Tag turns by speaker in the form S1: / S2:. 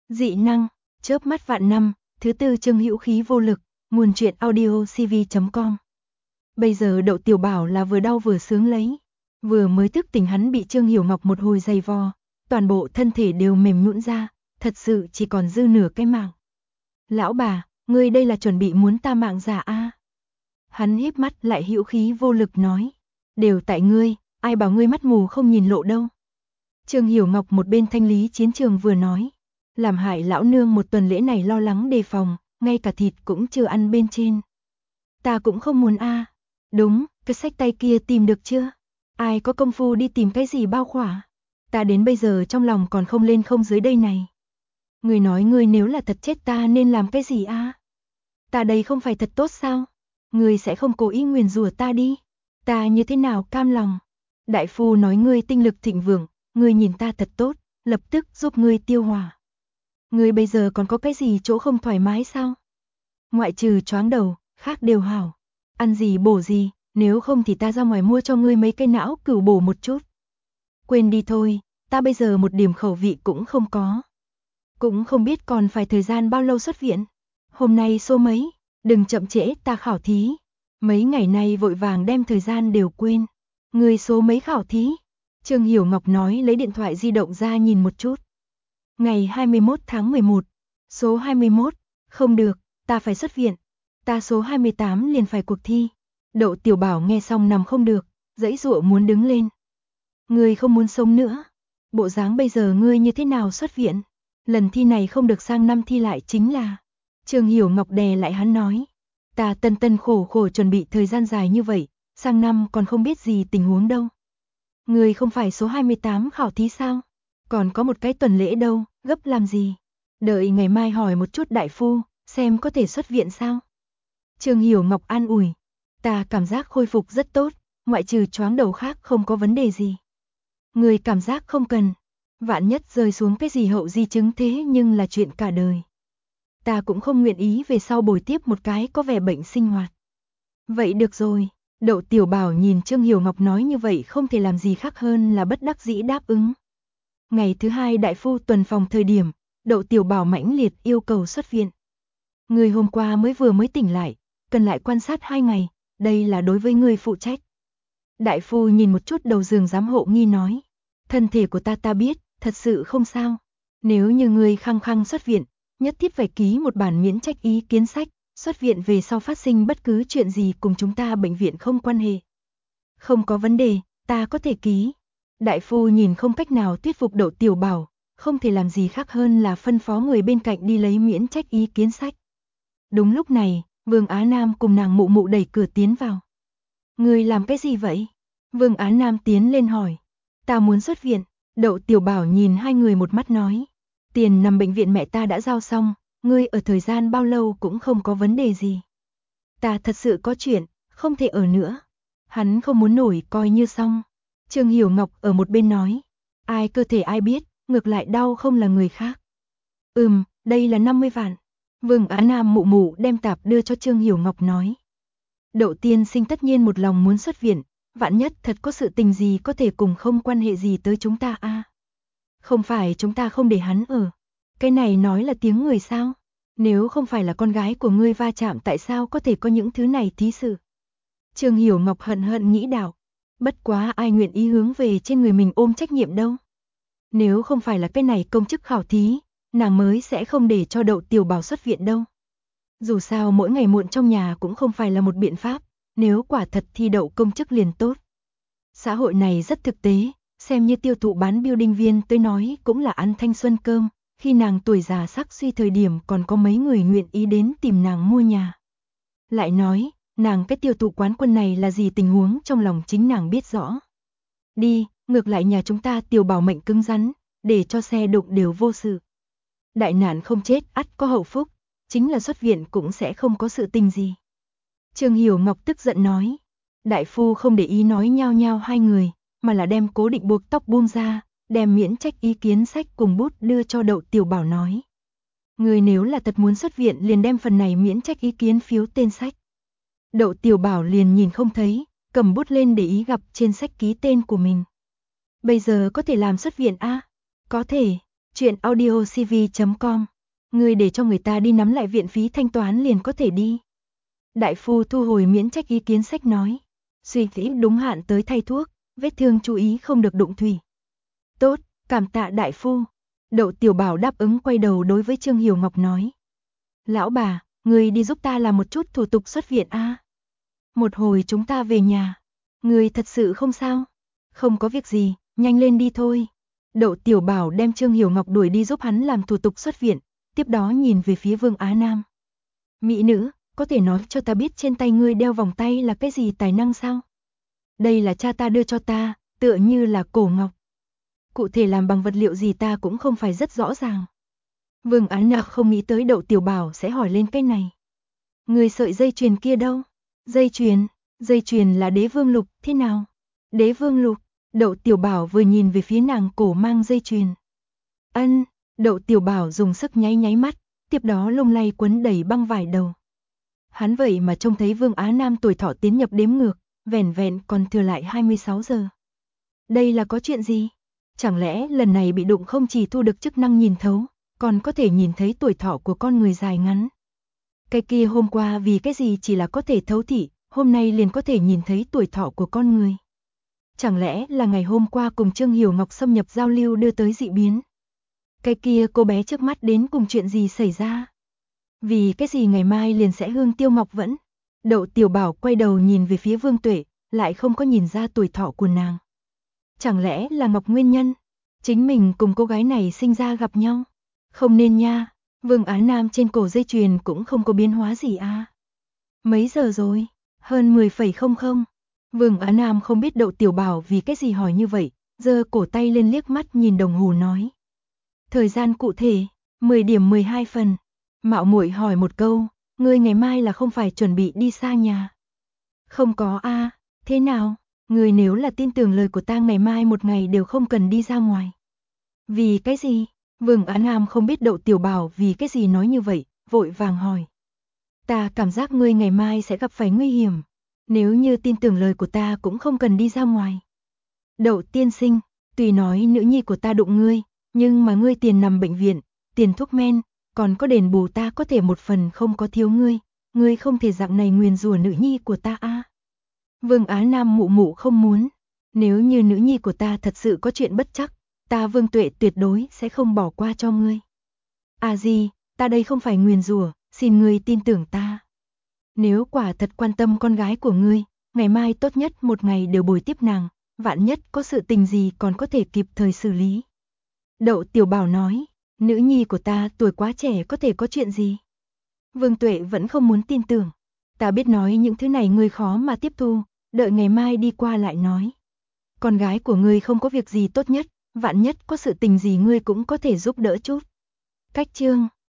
S1: Dị năng, chớp mắt vạn năm, thứ tư chương hữu khí vô lực, nguồn truyện audio cv.com. Bây giờ Đậu Tiểu Bảo là vừa đau vừa sướng lấy. Vừa mới thức tỉnh hắn bị Trương Hiểu Ngọc một hồi giày vò, toàn bộ thân thể đều mềm nhũn ra, thật sự chỉ còn dư nửa cái mạng. Lão bà, ngươi đây là chuẩn bị muốn ta mạng giả a? Hắn híp mắt lại hữu khí vô lực nói. Đều tại ngươi, ai bảo ngươi mắt mù không nhìn lộ đâu. Trương Hiểu Ngọc một bên thanh lý chiến trường vừa nói. Làm hại lão nương một tuần lễ này lo lắng đề phòng, ngay cả thịt cũng chưa ăn bên trên. Ta cũng không muốn a. Đúng, cái sách tay kia tìm được chưa? Ai có công phu đi tìm cái gì bao khỏa? Ta đến bây giờ trong lòng còn không lên không dưới đây này. Ngươi nói ngươi nếu là thật chết ta nên làm cái gì a? Ta đây không phải thật tốt sao? Ngươi sẽ không cố ý nguyền rủa ta đi. Ta như thế nào cam lòng? Đại phu nói ngươi tinh lực thịnh vượng, ngươi nhìn ta thật tốt, lập tức giúp ngươi tiêu hòa. Ngươi bây giờ còn có cái gì chỗ không thoải mái sao? Ngoại trừ choáng đầu, khác đều hảo. Ăn gì bổ gì, nếu không thì ta ra ngoài mua cho ngươi mấy cây não cửu bổ một chút. Quên đi thôi, ta bây giờ một điểm khẩu vị cũng không có. Cũng không biết còn phải thời gian bao lâu xuất viện. Hôm nay số mấy, đừng chậm trễ ta khảo thí. Mấy ngày nay vội vàng đem thời gian đều quên. Ngươi số mấy khảo thí? Trương Hiểu Ngọc nói lấy điện thoại di động ra nhìn một chút. Ngày 21 tháng 11, số 21, không được, ta phải xuất viện. Ta số 28 liền phải cuộc thi. Đậu Tiểu Bảo nghe xong nằm không được, giãy giụa muốn đứng lên. Ngươi không muốn sống nữa. Bộ dáng bây giờ ngươi như thế nào xuất viện? Lần thi này không được sang năm thi lại chính là. Trương Hiểu Ngọc đè lại hắn nói. Ta tân tân khổ khổ chuẩn bị thời gian dài như vậy, sang năm còn không biết gì tình huống đâu. Ngươi không phải số 28 khảo thí sao? Còn có một cái tuần lễ đâu, gấp làm gì? Đợi ngày mai hỏi một chút đại phu, xem có thể xuất viện sao? Trương Hiểu Ngọc an ủi. Ta cảm giác khôi phục rất tốt, ngoại trừ choáng đầu khác không có vấn đề gì. Người cảm giác không cần. Vạn nhất rơi xuống cái gì hậu di chứng thế nhưng là chuyện cả đời. Ta cũng không nguyện ý về sau bồi tiếp một cái có vẻ bệnh sinh hoạt. Vậy được rồi. Đậu Tiểu Bảo nhìn Trương Hiểu Ngọc nói như vậy không thể làm gì khác hơn là bất đắc dĩ đáp ứng. Ngày thứ hai đại phu tuần phòng thời điểm, Đậu Tiểu Bảo mãnh liệt yêu cầu xuất viện. Người hôm qua vừa mới tỉnh lại, cần lại quan sát 2 ngày, đây là đối với người phụ trách. Đại phu nhìn một chút đầu giường giám hộ nghi nói, thân thể của ta biết, thật sự không sao. Nếu như người khăng khăng xuất viện, nhất thiết phải ký một bản miễn trách ý kiến sách, xuất viện về sau phát sinh bất cứ chuyện gì cùng chúng ta bệnh viện không quan hệ. Không có vấn đề, ta có thể ký. Đại phu nhìn không cách nào thuyết phục Đậu Tiểu Bảo, không thể làm gì khác hơn là phân phó người bên cạnh đi lấy miễn trách ý kiến sách. Đúng lúc này, Vương Á Nam cùng nàng mụ mụ đẩy cửa tiến vào. Người làm cái gì vậy? Vương Á Nam tiến lên hỏi. Ta muốn xuất viện. Đậu Tiểu Bảo nhìn hai người một mắt nói. Tiền nằm bệnh viện mẹ ta đã giao xong, ngươi ở thời gian bao lâu cũng không có vấn đề gì. Ta thật sự có chuyện, không thể ở nữa. Hắn không muốn nổi coi như xong. Trương Hiểu Ngọc ở một bên nói. Ai cơ thể ai biết, ngược lại đau không là người khác. Đây là 50 vạn. Vương Á Nam mụ mụ đem tạp đưa cho Trương Hiểu Ngọc nói. Đậu tiên sinh tất nhiên một lòng muốn xuất viện, vạn nhất thật có sự tình gì có thể cùng không quan hệ gì tới chúng ta a. Không phải chúng ta không để hắn ở. Cái này nói là tiếng người sao? Nếu không phải là con gái của ngươi va chạm tại sao có thể có những thứ này thí sự? Trương Hiểu Ngọc hận hận nghĩ đạo. Bất quá ai nguyện ý hướng về trên người mình ôm trách nhiệm đâu. Nếu không phải là cái này công chức khảo thí, nàng mới sẽ không để cho Đậu Tiểu Bảo xuất viện đâu. Dù sao mỗi ngày muộn trong nhà cũng không phải là một biện pháp, nếu quả thật thi đậu công chức liền tốt. Xã hội này rất thực tế, xem như tiêu thụ bán building viên tới nói cũng là ăn thanh xuân cơm, khi nàng tuổi già sắc suy thời điểm còn có mấy người nguyện ý đến tìm nàng mua nhà. Lại nói, nàng cái tiêu thụ quán quân này là gì tình huống trong lòng chính nàng biết rõ. Đi, ngược lại nhà chúng ta Tiểu Bảo mệnh cứng rắn, để cho xe đụng đều vô sự. Đại nạn không chết ắt có hậu phúc, chính là xuất viện cũng sẽ không có sự tình gì. Trương Hiểu Ngọc tức giận nói. Đại phu không để ý nói nhao nhao hai người, mà là đem cố định buộc tóc buông ra, đem miễn trách ý kiến sách cùng bút đưa cho Đậu Tiểu Bảo nói. Người nếu là thật muốn xuất viện liền đem phần này miễn trách ý kiến phiếu tên sách. Đậu Tiểu Bảo liền nhìn không thấy, cầm bút lên để ý gặp trên sách ký tên của mình. Bây giờ có thể làm xuất viện a? Có thể. Chuyện audio CV.com. Ngươi để cho người ta đi nắm lại viện phí thanh toán liền có thể đi. Đại phu thu hồi miễn trách ý kiến sách nói. Suy nghĩ đúng hạn tới thay thuốc, vết thương chú ý không được đụng thủy. Tốt, cảm tạ đại phu. Đậu Tiểu Bảo đáp ứng quay đầu đối với Trương Hiểu Ngọc nói. Lão bà, ngươi đi giúp ta làm một chút thủ tục xuất viện a. Một hồi chúng ta về nhà. Ngươi thật sự không sao? Không có việc gì, nhanh lên đi thôi. Đậu Tiểu Bảo đem Trương Hiểu Ngọc đuổi đi giúp hắn làm thủ tục xuất viện, tiếp đó nhìn về phía Vương Á Nam. Mỹ nữ, có thể nói cho ta biết trên tay ngươi đeo vòng tay là cái gì tài năng sao? Đây là cha ta đưa cho ta, tựa như là cổ ngọc. Cụ thể làm bằng vật liệu gì ta cũng không phải rất rõ ràng. Vương Á Nam không nghĩ tới Đậu Tiểu Bảo sẽ hỏi lên cái này. Người sợi dây chuyền kia đâu? Dây chuyền là Đế Vương Lục, thế nào? Đế Vương Lục, Đậu Tiểu Bảo vừa nhìn về phía nàng cổ mang dây chuyền. Ân, Đậu Tiểu Bảo dùng sức nháy nháy mắt, tiếp đó lung lay quấn đầy băng vải đầu. Hắn vậy mà trông thấy Vương Á Nam tuổi thọ tiến nhập đếm ngược, vẻn vẹn còn thừa lại 26 giờ. Đây là có chuyện gì? Chẳng lẽ lần này bị đụng không chỉ thu được chức năng nhìn thấu, còn có thể nhìn thấy tuổi thọ của con người dài ngắn. Cái kia hôm qua vì cái gì chỉ là có thể thấu thị, hôm nay liền có thể nhìn thấy tuổi thọ của con người. Chẳng lẽ là ngày hôm qua cùng Trương Hiểu Ngọc xâm nhập giao lưu đưa tới dị biến? Cái kia cô bé trước mắt đến cùng chuyện gì xảy ra? Vì cái gì ngày mai liền sẽ hương tiêu ngọc vẫn? Đậu Tiểu Bảo quay đầu nhìn về phía Vương Tuệ, lại không có nhìn ra tuổi thọ của nàng. Chẳng lẽ là Ngọc nguyên nhân? Chính mình cùng cô gái này sinh ra gặp nhau? Không nên nha, Vương Á Nam trên cổ dây chuyền cũng không có biến hóa gì à. Mấy giờ rồi? Hơn 10,00. Vương Á Nam không biết Đậu Tiểu Bảo vì cái gì hỏi như vậy, giơ cổ tay lên liếc mắt nhìn đồng hồ nói. Thời gian cụ thể, 10 điểm 12 phần. Mạo muội hỏi một câu, ngươi ngày mai là không phải chuẩn bị đi xa nhà? Không có a, thế nào? Ngươi nếu là tin tưởng lời của ta ngày mai một ngày đều không cần đi ra ngoài. Vì cái gì? Vương Á Nam không biết Đậu Tiểu Bảo vì cái gì nói như vậy, vội vàng hỏi. Ta cảm giác ngươi ngày mai sẽ gặp phải nguy hiểm. Nếu như tin tưởng lời của ta cũng không cần đi ra ngoài. Đậu tiên sinh, tuy nói nữ nhi của ta đụng ngươi, nhưng mà ngươi tiền nằm bệnh viện, tiền thuốc men, còn có đền bù ta có thể một phần không có thiếu ngươi không thể dạng này nguyền rủa nữ nhi của ta a. Vương Á Nam mụ mụ không muốn, nếu như nữ nhi của ta thật sự có chuyện bất trắc, ta Vương Tuệ tuyệt đối sẽ không bỏ qua cho ngươi. À gì, ta đây không phải nguyền rủa, xin ngươi tin tưởng ta. Nếu quả thật quan tâm con gái của ngươi, ngày mai tốt nhất một ngày đều bồi tiếp nàng, vạn nhất có sự tình gì còn có thể kịp thời xử lý. Đậu Tiểu Bảo nói, nữ nhi của ta tuổi quá trẻ có thể có chuyện gì? Vương Tuệ vẫn không muốn tin tưởng. Ta biết nói những thứ này ngươi khó mà tiếp thu, đợi ngày mai đi qua lại nói. Con gái của ngươi không có việc gì tốt nhất, vạn nhất có sự tình gì ngươi cũng có thể giúp đỡ chút. Cách chương